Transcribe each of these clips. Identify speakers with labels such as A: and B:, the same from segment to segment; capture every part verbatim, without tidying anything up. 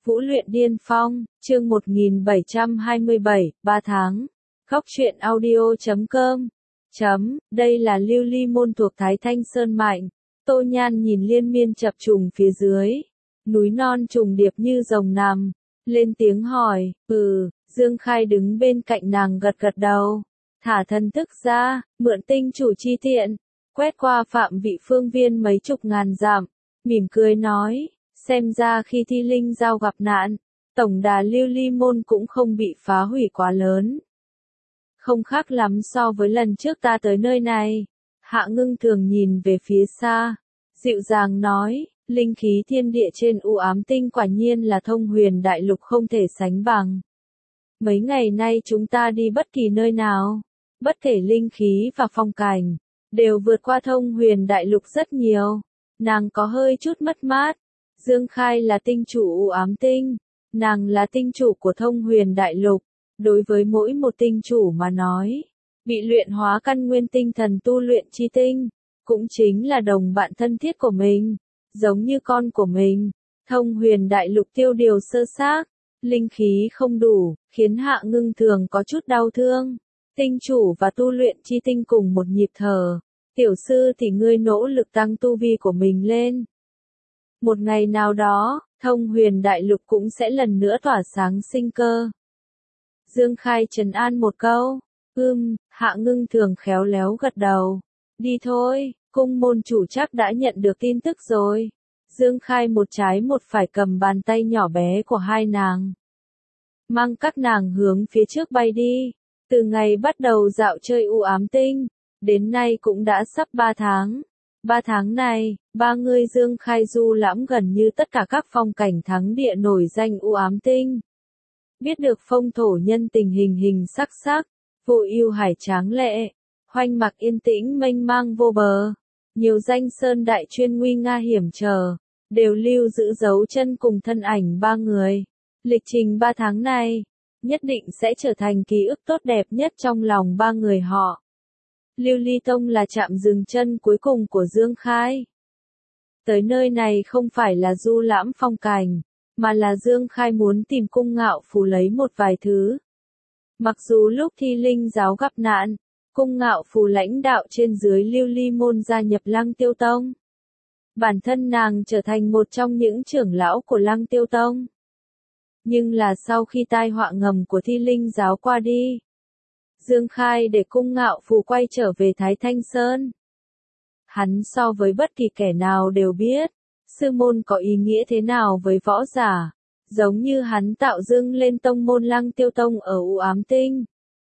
A: Vũ luyện điên phong, chương một nghìn bảy trăm hai mươi bảy, ba tháng. Góc truyện audio chấm com. Chấm, đây là lưu ly môn thuộc Thái Thanh Sơn Mạnh. Tô Nhan nhìn liên miên chập trùng phía dưới. Núi non trùng điệp như rồng nằm. Lên tiếng hỏi, ừ, Dương Khai đứng bên cạnh nàng gật gật đầu. Thả thân thức ra, mượn tinh chủ chi tiện. Quét qua phạm vị phương viên mấy chục ngàn dặm. Mỉm cười nói. Xem ra khi thi linh giao gặp nạn, tổng đà lưu ly môn cũng không bị phá hủy quá lớn. Không khác lắm so với lần trước ta tới nơi này. Hạ Ngưng thường nhìn về phía xa, dịu dàng nói, linh khí thiên địa trên u ám tinh quả nhiên là thông huyền đại lục không thể sánh bằng. Mấy ngày nay chúng ta đi bất kỳ nơi nào, bất kể linh khí và phong cảnh, đều vượt qua thông huyền đại lục rất nhiều. Nàng có hơi chút mất mát. Dương Khai là tinh chủ u ám tinh, nàng là tinh chủ của thông huyền đại lục. Đối với mỗi một tinh chủ mà nói, bị luyện hóa căn nguyên tinh thần tu luyện chi tinh, cũng chính là đồng bạn thân thiết của mình, giống như con của mình. Thông huyền đại lục tiêu điều sơ xác, linh khí không đủ, khiến Hạ Ngưng thường có chút đau thương. Tinh chủ và tu luyện chi tinh cùng một nhịp thở, tiểu sư thì ngươi nỗ lực tăng tu vi của mình lên. Một ngày nào đó, thông huyền đại lục cũng sẽ lần nữa tỏa sáng sinh cơ. Dương Khai trấn an một câu, ưm, Hạ Ngưng thường khéo léo gật đầu. Đi thôi, cung môn chủ chắc đã nhận được tin tức rồi. Dương Khai một trái một phải cầm bàn tay nhỏ bé của hai nàng. Mang các nàng hướng phía trước bay đi. Từ ngày bắt đầu dạo chơi u ám tinh, đến nay cũng đã sắp ba tháng. Ba tháng này, ba người Dương Khai du lãm gần như tất cả các phong cảnh thắng địa nổi danh u ám tinh. Biết được phong thổ nhân tình hình hình sắc sắc, vụ yêu hải tráng lệ, hoanh mặc yên tĩnh mênh mang vô bờ. Nhiều danh sơn đại chuyên nguy nga hiểm trở, đều lưu giữ dấu chân cùng thân ảnh ba người. Lịch trình ba tháng này, nhất định sẽ trở thành ký ức tốt đẹp nhất trong lòng ba người họ. Lưu Ly Tông là trạm dừng chân cuối cùng của Dương Khai. Tới nơi này không phải là du lãm phong cảnh, mà là Dương Khai muốn tìm Cung Ngạo Phù lấy một vài thứ. Mặc dù lúc thi linh giáo gặp nạn, Cung Ngạo Phù lãnh đạo trên dưới Lưu Ly môn gia nhập Lăng Tiêu Tông. Bản thân nàng trở thành một trong những trưởng lão của Lăng Tiêu Tông. Nhưng là sau khi tai họa ngầm của thi linh giáo qua đi, Dương Khai để Cung Ngạo Phù quay trở về Thái Thanh Sơn. Hắn so với bất kỳ kẻ nào đều biết, sư môn có ý nghĩa thế nào với võ giả, giống như hắn tạo dưng lên tông môn Lăng Tiêu Tông ở u ám tinh.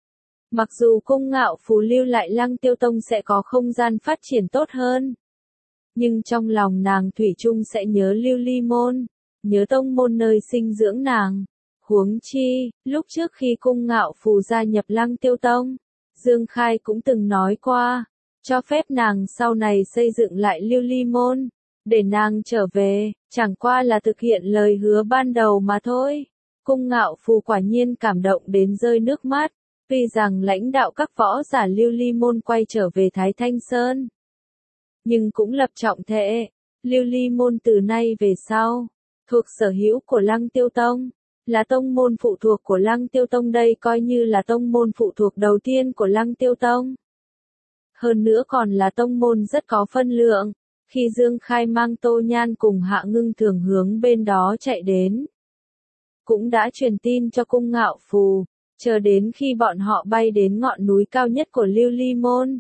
A: Mặc dù Cung Ngạo Phù lưu lại Lăng Tiêu Tông sẽ có không gian phát triển tốt hơn, nhưng trong lòng nàng thủy chung sẽ nhớ Lưu Ly môn, nhớ tông môn nơi sinh dưỡng nàng. Huống chi, lúc trước khi Cung Ngạo Phù gia nhập Lăng Tiêu Tông, Dương Khai cũng từng nói qua, cho phép nàng sau này xây dựng lại Lưu Ly môn, để nàng trở về, chẳng qua là thực hiện lời hứa ban đầu mà thôi. Cung Ngạo Phù quả nhiên cảm động đến rơi nước mắt, tuy rằng lãnh đạo các võ giả Lưu Ly môn quay trở về Thái Thanh Sơn, nhưng cũng lập trọng thệ, Lưu Ly môn từ nay về sau, thuộc sở hữu của Lăng Tiêu Tông. Là tông môn phụ thuộc của Lăng Tiêu Tông, đây coi như là tông môn phụ thuộc đầu tiên của Lăng Tiêu Tông. Hơn nữa còn là tông môn rất có phân lượng. Khi Dương Khai mang Tô Nhan cùng Hạ Ngưng thường hướng bên đó chạy đến, cũng đã truyền tin cho Cung Ngạo Phù, chờ đến khi bọn họ bay đến ngọn núi cao nhất của Lưu Ly môn.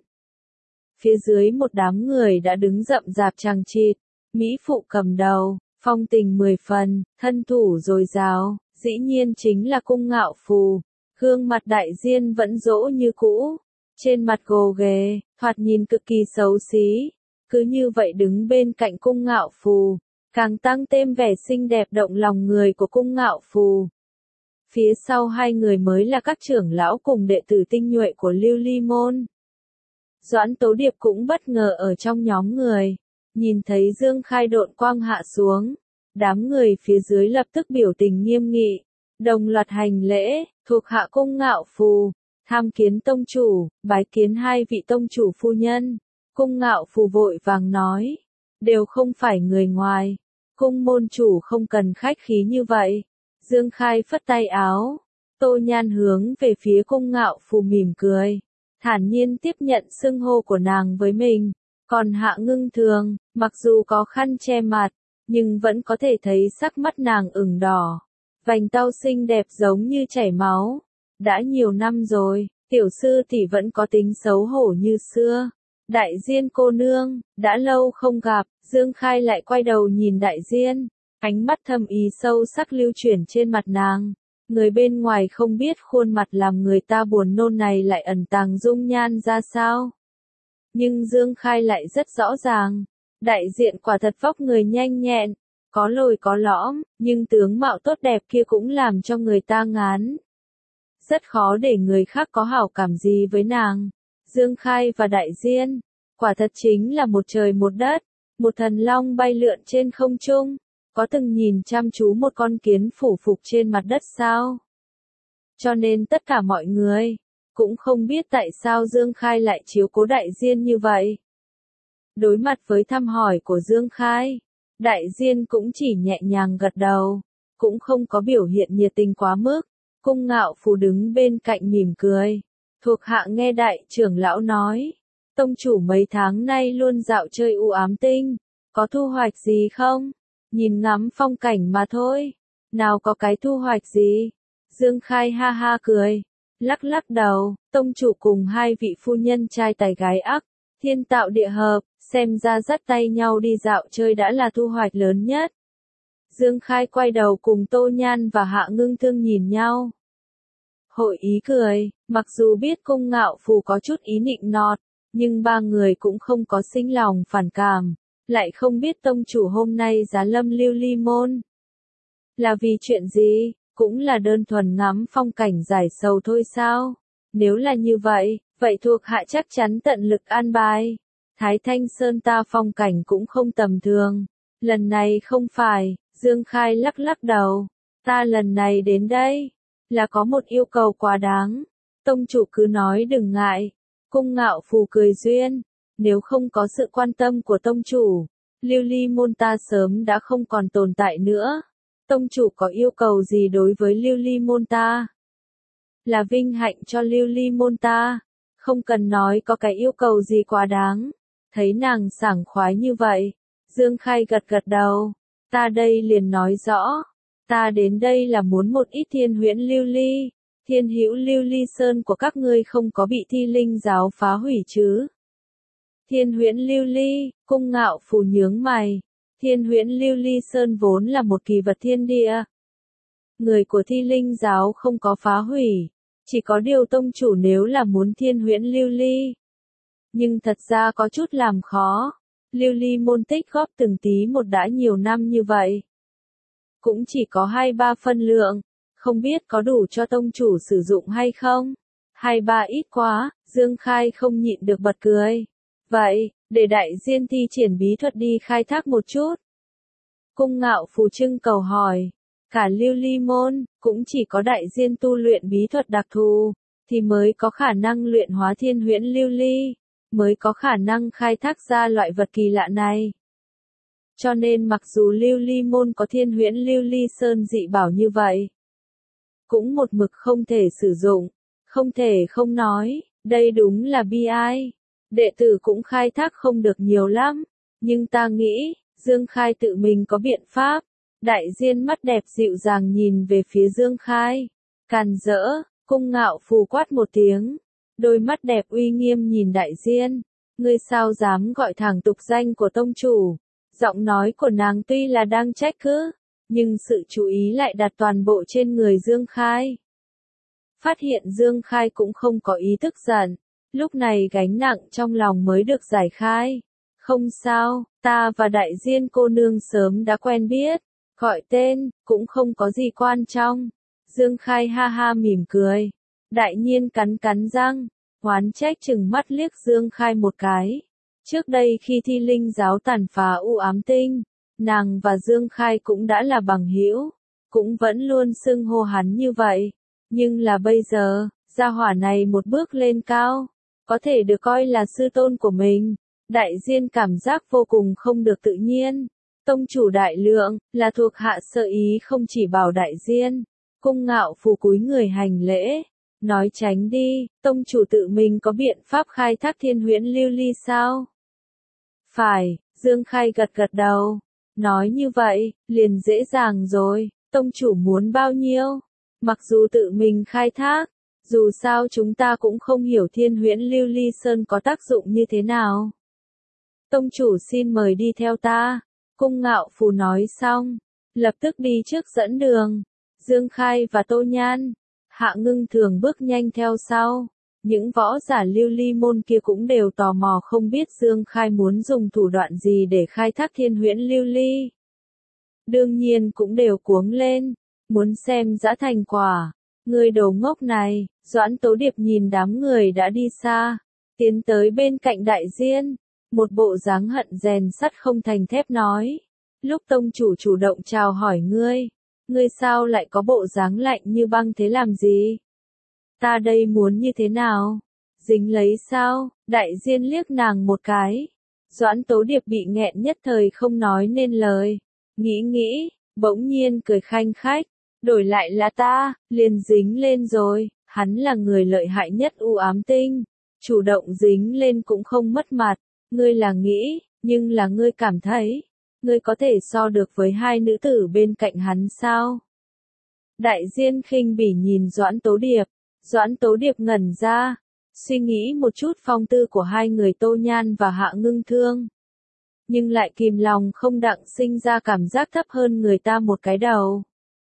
A: Phía dưới một đám người đã đứng rậm rạp chằng chịt, mỹ phụ cầm đầu, phong tình mười phần, thân thủ dồi dào. Dĩ nhiên chính là Cung Ngạo Phù, gương mặt đại diên vẫn dỗ như cũ, trên mặt gồ ghề, thoạt nhìn cực kỳ xấu xí, cứ như vậy đứng bên cạnh Cung Ngạo Phù, càng tăng thêm vẻ xinh đẹp động lòng người của Cung Ngạo Phù. Phía sau hai người mới là các trưởng lão cùng đệ tử tinh nhuệ của Lưu Ly môn. Doãn Tố Điệp cũng bất ngờ ở trong nhóm người, nhìn thấy Dương Khai độn quang hạ xuống. Đám người phía dưới lập tức biểu tình nghiêm nghị, đồng loạt hành lễ, thuộc hạ Cung Ngạo Phù, tham kiến tông chủ, bái kiến hai vị tông chủ phu nhân. Cung Ngạo Phù vội vàng nói, đều không phải người ngoài, Cung môn chủ không cần khách khí như vậy. Dương Khai phất tay áo. Tô Nhan hướng về phía Cung Ngạo Phù mỉm cười. Thản nhiên tiếp nhận xưng hô của nàng với mình. Còn Hạ Ngưng Thường, mặc dù có khăn che mặt, nhưng vẫn có thể thấy sắc mắt nàng ửng đỏ. Vành tau xinh đẹp giống như chảy máu. Đã nhiều năm rồi, tiểu sư tỷ vẫn có tính xấu hổ như xưa. Đại Diên cô nương, đã lâu không gặp, Dương Khai lại quay đầu nhìn Đại Diên. Ánh mắt thâm ý sâu sắc lưu chuyển trên mặt nàng. Người bên ngoài không biết khuôn mặt làm người ta buồn nôn này lại ẩn tàng dung nhan ra sao. Nhưng Dương Khai lại rất rõ ràng. Đại diện quả thật vóc người nhanh nhẹn, có lồi có lõm, nhưng tướng mạo tốt đẹp kia cũng làm cho người ta ngán. Rất khó để người khác có hảo cảm gì với nàng. Dương Khai và Đại Diên, quả thật chính là một trời một đất, một thần long bay lượn trên không trung. Có từng nhìn chăm chú một con kiến phủ phục trên mặt đất sao? Cho nên tất cả mọi người cũng không biết tại sao Dương Khai lại chiếu cố Đại Diên như vậy. Đối mặt với thăm hỏi của Dương Khai, Đại Diên cũng chỉ nhẹ nhàng gật đầu, cũng không có biểu hiện nhiệt tình quá mức. Cung Ngạo Phù đứng bên cạnh mỉm cười. Thuộc hạ nghe đại trưởng lão nói, tông chủ mấy tháng nay luôn dạo chơi u ám tinh, có thu hoạch gì không? Nhìn ngắm phong cảnh mà thôi, nào có cái thu hoạch gì? Dương Khai ha ha cười, lắc lắc đầu, tông chủ cùng hai vị phu nhân trai tài gái ác, thiên tạo địa hợp, xem ra dắt tay nhau đi dạo chơi đã là thu hoạch lớn nhất. Dương Khai quay đầu cùng Tô Nhan và Hạ Ngưng Thương nhìn nhau. Hội ý cười, mặc dù biết Cung Ngạo Phù có chút ý nịnh nọt, nhưng ba người cũng không có sinh lòng phản cảm, lại không biết tông chủ hôm nay giá lâm Lưu Ly môn. Là vì chuyện gì, cũng là đơn thuần ngắm phong cảnh giải sầu thôi sao? Nếu là như vậy, vậy thuộc hạ chắc chắn tận lực an bài. Thái Thanh Sơn ta phong cảnh cũng không tầm thường. Lần này không phải, Dương Khai lắc lắc đầu. Ta lần này đến đây, là có một yêu cầu quá đáng. Tông chủ cứ nói đừng ngại. Cung Ngạo Phù cười duyên. Nếu không có sự quan tâm của tông chủ, Lưu Ly môn ta sớm đã không còn tồn tại nữa. Tông chủ có yêu cầu gì đối với Lưu Ly môn ta? Là vinh hạnh cho Lưu Ly môn ta. Không cần nói có cái yêu cầu gì quá đáng. Thấy nàng sảng khoái như vậy, Dương Khai gật gật đầu. Ta đây liền nói rõ. Ta đến đây là muốn một ít thiên huyễn lưu ly. Thiên hữu Lưu Ly Sơn của các ngươi không có bị Thi Linh giáo phá hủy chứ? Thiên huyễn lưu ly, Cung Ngạo Phù nhướng mày. Thiên huyễn Lưu Ly Sơn vốn là một kỳ vật thiên địa. Người của Thi Linh giáo không có phá hủy. Chỉ có điều tông chủ nếu là muốn thiên huyễn lưu ly. Nhưng thật ra có chút làm khó. Lưu Ly môn tích góp từng tí một đã nhiều năm như vậy. Cũng chỉ có hai ba phân lượng. Không biết có đủ cho tông chủ sử dụng hay không? Hai ba ít quá, Dương Khai không nhịn được bật cười. Vậy, để Đại Diên thi triển bí thuật đi khai thác một chút. Cung Ngạo Phù trưng cầu hỏi. Cả Lưu Ly môn, cũng chỉ có Đại Diên tu luyện bí thuật đặc thù, thì mới có khả năng luyện hóa thiên huyễn lưu ly, mới có khả năng khai thác ra loại vật kỳ lạ này. Cho nên mặc dù Lưu Ly môn có thiên huyễn lưu ly sơn dị bảo như vậy, cũng một mực không thể sử dụng, không thể không nói, đây đúng là bi ai. Đệ tử cũng khai thác không được nhiều lắm, nhưng ta nghĩ, Dương Khai tự mình có biện pháp. Đại Diên mắt đẹp dịu dàng nhìn về phía Dương Khai. Càn rỡ, Cung Ngạo Phù quát một tiếng. Đôi mắt đẹp uy nghiêm nhìn Đại Diên. Ngươi sao dám gọi thẳng tục danh của tông chủ. Giọng nói của nàng tuy là đang trách cứ, nhưng sự chú ý lại đặt toàn bộ trên người Dương Khai. Phát hiện Dương Khai cũng không có ý thức giận. Lúc này gánh nặng trong lòng mới được giải khai. Không sao, ta và Đại Diên cô nương sớm đã quen biết. Gọi tên, cũng không có gì quan trọng. Dương Khai ha ha mỉm cười. Đại Nhiên cắn cắn răng, oán trách chừng mắt liếc Dương Khai một cái. Trước đây khi Thi Linh giáo tàn phá u ám tinh, nàng và Dương Khai cũng đã là bằng hữu, cũng vẫn luôn xưng hô hắn như vậy. Nhưng là bây giờ, gia hỏa này một bước lên cao, có thể được coi là sư tôn của mình. Đại Diên cảm giác vô cùng không được tự nhiên. Tông chủ đại lượng, là thuộc hạ sơ ý không chỉ bảo đại diên. Cung Ngạo Phù cúi người hành lễ, nói tránh đi, tông chủ tự mình có biện pháp khai thác thiên huyễn lưu ly sao? Phải, Dương Khai gật gật đầu, nói như vậy, liền dễ dàng rồi, tông chủ muốn bao nhiêu? Mặc dù tự mình khai thác, dù sao chúng ta cũng không hiểu thiên huyễn lưu ly sơn có tác dụng như thế nào. Tông chủ xin mời đi theo ta, Cung Ngạo Phù nói xong, lập tức đi trước dẫn đường. Dương Khai và Tô Nhan, Hạ Ngưng Thường bước nhanh theo sau. Những võ giả lưu ly môn kia cũng đều tò mò không biết Dương Khai muốn dùng thủ đoạn gì để khai thác thiên huyễn lưu ly. Đương nhiên cũng đều cuống lên, muốn xem dã thành quả. Người đồ ngốc này, Doãn Tố Điệp nhìn đám người đã đi xa, tiến tới bên cạnh đại diên, một bộ dáng hận rèn sắt không thành thép nói. Lúc tông chủ chủ động chào hỏi ngươi, ngươi sao lại có bộ dáng lạnh như băng thế làm gì? Ta đây muốn như thế nào? Dính lấy sao? Đại diên liếc nàng một cái. Doãn Tố Điệp bị nghẹn nhất thời không nói nên lời. Nghĩ nghĩ, bỗng nhiên cười khanh khách. Đổi lại là ta, liền dính lên rồi. Hắn là người lợi hại nhất u ám tinh. Chủ động dính lên cũng không mất mặt. Ngươi là nghĩ, nhưng là ngươi cảm thấy. Ngươi có thể so được với hai nữ tử bên cạnh hắn sao? Đại diên khinh bỉ nhìn Doãn Tố Điệp. Doãn Tố Điệp ngẩn ra, suy nghĩ một chút phong tư của hai người Tô Nhan và Hạ Ngưng Thương. Nhưng lại kìm lòng không đặng sinh ra cảm giác thấp hơn người ta một cái đầu.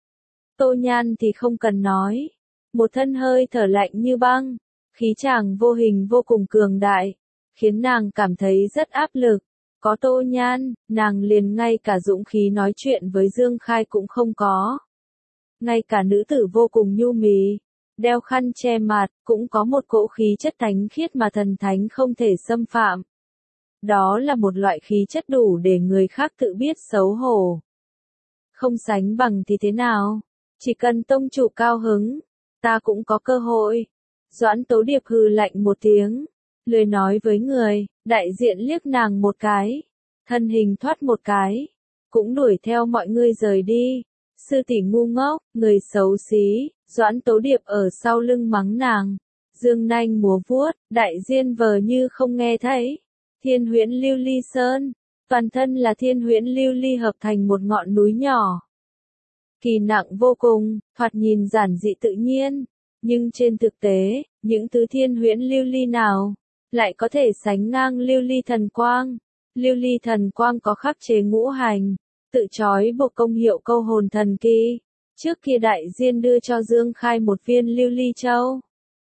A: Tô Nhan thì không cần nói, một thân hơi thở lạnh như băng, khí chàng vô hình vô cùng cường đại, khiến nàng cảm thấy rất áp lực. Có Tô Nhan, nàng liền ngay cả dũng khí nói chuyện với Dương Khai cũng không có. Ngay cả nữ tử vô cùng nhu mì, đeo khăn che mặt, cũng có một cỗ khí chất thánh khiết mà thần thánh không thể xâm phạm. Đó là một loại khí chất đủ để người khác tự biết xấu hổ. Không sánh bằng thì thế nào? Chỉ cần tông chủ cao hứng, ta cũng có cơ hội. Doãn Tố Điệp hừ lạnh một tiếng, lười nói với người, đại diện liếc nàng một cái, thân hình thoát một cái, cũng đuổi theo mọi người rời đi. Sư tỷ ngu ngốc, người xấu xí, Doãn Tố Điệp ở sau lưng mắng nàng. Dương nanh múa vuốt, đại diên vờ như không nghe thấy. Thiên huyễn lưu ly sơn, toàn thân là thiên huyễn lưu ly hợp thành một ngọn núi nhỏ. Kỳ nặng vô cùng, thoạt nhìn giản dị tự nhiên, nhưng trên thực tế, những thứ thiên huyễn lưu ly nào lại có thể sánh ngang lưu ly thần quang. Lưu ly thần quang có khắc chế ngũ hành, tự trói buộc công hiệu câu hồn thần kỳ. Trước kia đại diên đưa cho Dương Khai một viên lưu ly châu.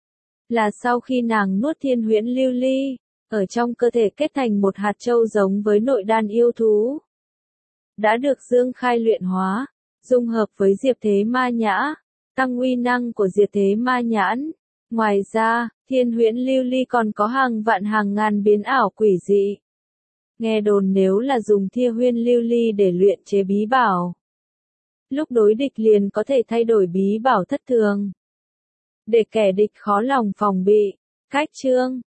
A: Là sau khi nàng nuốt thiên huyễn lưu ly, ở trong cơ thể kết thành một hạt châu giống với nội đan yêu thú. Đã được Dương Khai luyện hóa, dung hợp với Diệp Thế Ma Nhã, tăng uy năng của Diệp Thế Ma Nhãn. Ngoài ra, thiên huyễn lưu ly còn có hàng vạn hàng ngàn biến ảo quỷ dị. Nghe đồn nếu là dùng thiên huyễn lưu ly để luyện chế bí bảo, lúc đối địch liền có thể thay đổi bí bảo thất thường, để kẻ địch khó lòng phòng bị. Cách chương